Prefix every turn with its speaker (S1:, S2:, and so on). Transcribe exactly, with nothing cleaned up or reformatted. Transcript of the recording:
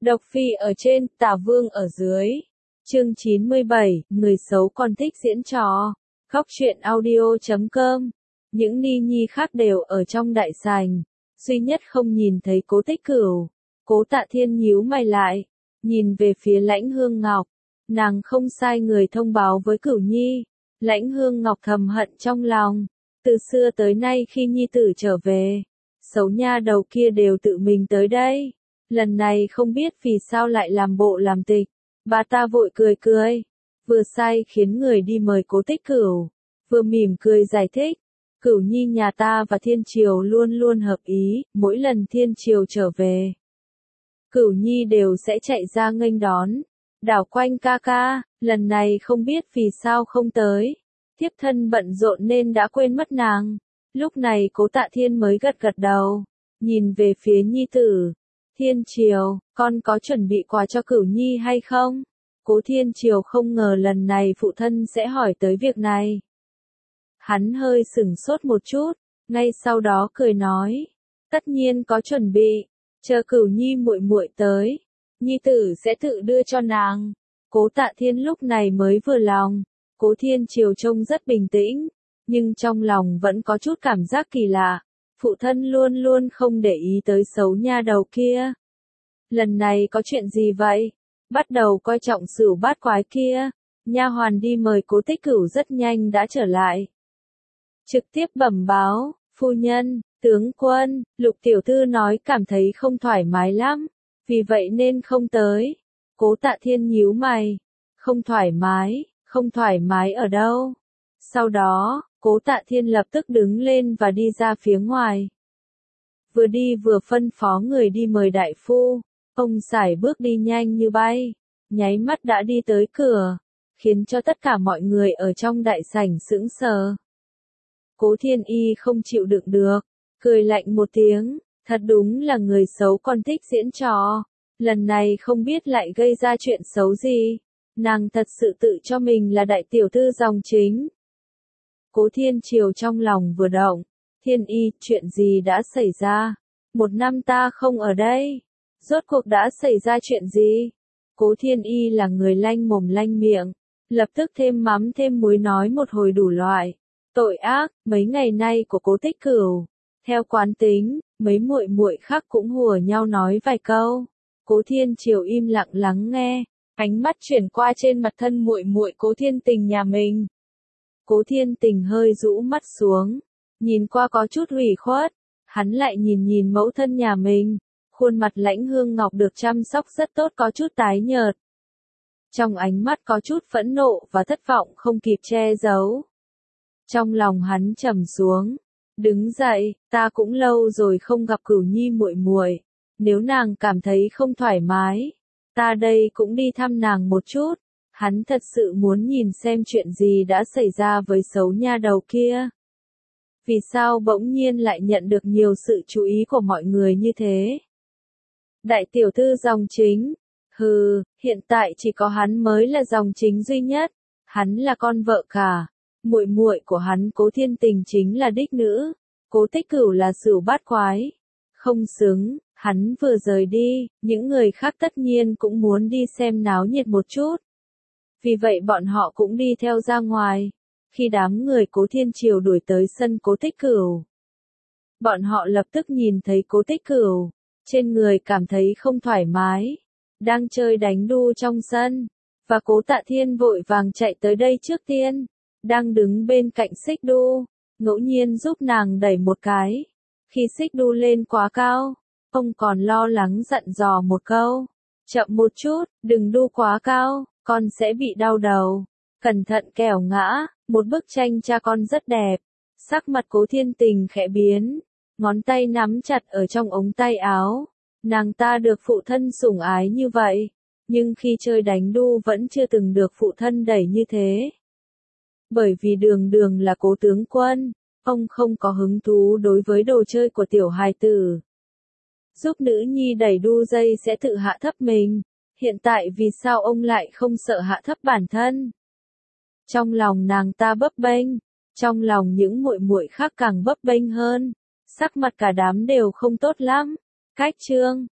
S1: Độc Phi ở trên, Tả Vương ở dưới. Chương chín mươi bảy, người xấu còn thích diễn trò. Góc truyện audio chấm com. Những ni nhi khác đều ở trong đại sảnh, duy nhất không nhìn thấy Cố Tích Cửu. Cố Tạ Thiên nhíu mày lại, nhìn về phía Lãnh Hương Ngọc. Nàng không sai người thông báo với Cửu Nhi. Lãnh Hương Ngọc thầm hận trong lòng. Từ xưa tới nay khi nhi tử trở về, xấu nha đầu kia đều tự mình tới đây. Lần này không biết vì sao lại làm bộ làm tịch. Bà ta vội cười cười, vừa sai khiến người đi mời Cố Tích Cửu, vừa mỉm cười giải thích. Cửu Nhi nhà ta và Thiên Triều luôn luôn hợp ý, mỗi lần Thiên Triều trở về, Cửu Nhi đều sẽ chạy ra nghênh đón. Đảo quanh ca ca, lần này không biết vì sao không tới. Thiếp thân bận rộn nên đã quên mất nàng. Lúc này Cố Tạ Thiên mới gật gật đầu, nhìn về phía nhi tử. Thiên Triều, con có chuẩn bị quà cho Cửu Nhi hay không? Cố Thiên Triều không ngờ lần này phụ thân sẽ hỏi tới việc này. Hắn hơi sửng sốt một chút, ngay sau đó cười nói, tất nhiên có chuẩn bị, chờ Cửu Nhi muội muội tới, nhi tử sẽ tự đưa cho nàng. Cố Tạ Thiên lúc này mới vừa lòng. Cố Thiên Triều trông rất bình tĩnh, nhưng trong lòng vẫn có chút cảm giác kỳ lạ. Phụ thân luôn luôn không để ý tới xấu nha đầu kia. Lần này có chuyện gì vậy? Bắt đầu coi trọng Sửu Bát Quái kia. Nha hoàn đi mời Cố Tích Cửu rất nhanh đã trở lại. Trực tiếp bẩm báo, phu nhân, tướng quân, Lục tiểu thư nói cảm thấy không thoải mái lắm, vì vậy nên không tới. Cố Tạ Thiên nhíu mày, không thoải mái, không thoải mái ở đâu? Sau đó, Cố Tạ Thiên lập tức đứng lên và đi ra phía ngoài. Vừa đi vừa phân phó người đi mời đại phu. Ông sải bước đi nhanh như bay, nháy mắt đã đi tới cửa, khiến cho tất cả mọi người ở trong đại sảnh sững sờ. Cố Thiên Y không chịu đựng được, cười lạnh một tiếng, thật đúng là người xấu còn thích diễn trò, lần này không biết lại gây ra chuyện xấu gì, nàng thật sự tự cho mình là đại tiểu thư dòng chính. Cố Thiên Triều trong lòng vừa động, Thiên Y, chuyện gì đã xảy ra? Một năm ta không ở đây, rốt cuộc đã xảy ra chuyện gì? Cố Thiên Y là người lanh mồm lanh miệng, lập tức thêm mắm thêm muối nói một hồi đủ loại. Tội ác, mấy ngày nay của Cố Tích Cửu, theo quán tính, mấy muội muội khác cũng hùa nhau nói vài câu. Cố Thiên Triều im lặng lắng nghe, ánh mắt chuyển qua trên mặt thân muội muội Cố Thiên Tình nhà mình. Cố Thiên Tình hơi rũ mắt xuống, nhìn qua có chút ủy khuất, hắn lại nhìn nhìn mẫu thân nhà mình, khuôn mặt Lãnh Hương Ngọc được chăm sóc rất tốt có chút tái nhợt. Trong ánh mắt có chút phẫn nộ và thất vọng không kịp che giấu. Trong lòng hắn trầm xuống, đứng dậy, ta cũng lâu rồi không gặp Cửu Nhi muội muội, nếu nàng cảm thấy không thoải mái, ta đây cũng đi thăm nàng một chút. Hắn thật sự muốn nhìn xem chuyện gì đã xảy ra với xấu nha đầu kia. Vì sao bỗng nhiên lại nhận được nhiều sự chú ý của mọi người như thế? Đại tiểu thư dòng chính, hừ, hiện tại chỉ có hắn mới là dòng chính duy nhất, hắn là con vợ cả, muội muội của hắn Cố Thiên Tình chính là đích nữ, Cố Tích Cửu là Sửu Bát Quái. Không xứng, hắn vừa rời đi, những người khác tất nhiên cũng muốn đi xem náo nhiệt một chút. Vì vậy bọn họ cũng đi theo ra ngoài. Khi đám người Cố Thiên Triều đuổi tới sân Cố Tích Cửu, bọn họ lập tức nhìn thấy Cố Tích Cửu, trên người cảm thấy không thoải mái, đang chơi đánh đu trong sân, và Cố Tạ Thiên vội vàng chạy tới đây trước tiên, đang đứng bên cạnh xích đu, ngẫu nhiên giúp nàng đẩy một cái. Khi xích đu lên quá cao, ông còn lo lắng dặn dò một câu, chậm một chút, đừng đu quá cao, con sẽ bị đau đầu, cẩn thận kẻo ngã. Một bức tranh cha con rất đẹp, sắc mặt Cố Thiên Tình khẽ biến, ngón tay nắm chặt ở trong ống tay áo. Nàng ta được phụ thân sủng ái như vậy, nhưng khi chơi đánh đu vẫn chưa từng được phụ thân đẩy như thế. Bởi vì đường đường là Cố tướng quân, ông không có hứng thú đối với đồ chơi của tiểu hài tử. Giúp nữ nhi đẩy đu dây sẽ tự hạ thấp mình, hiện tại vì sao ông lại không sợ hạ thấp bản thân? Trong lòng nàng ta bấp bênh, trong lòng những muội muội khác càng bấp bênh hơn, sắc mặt cả đám đều không tốt lắm. Cách chương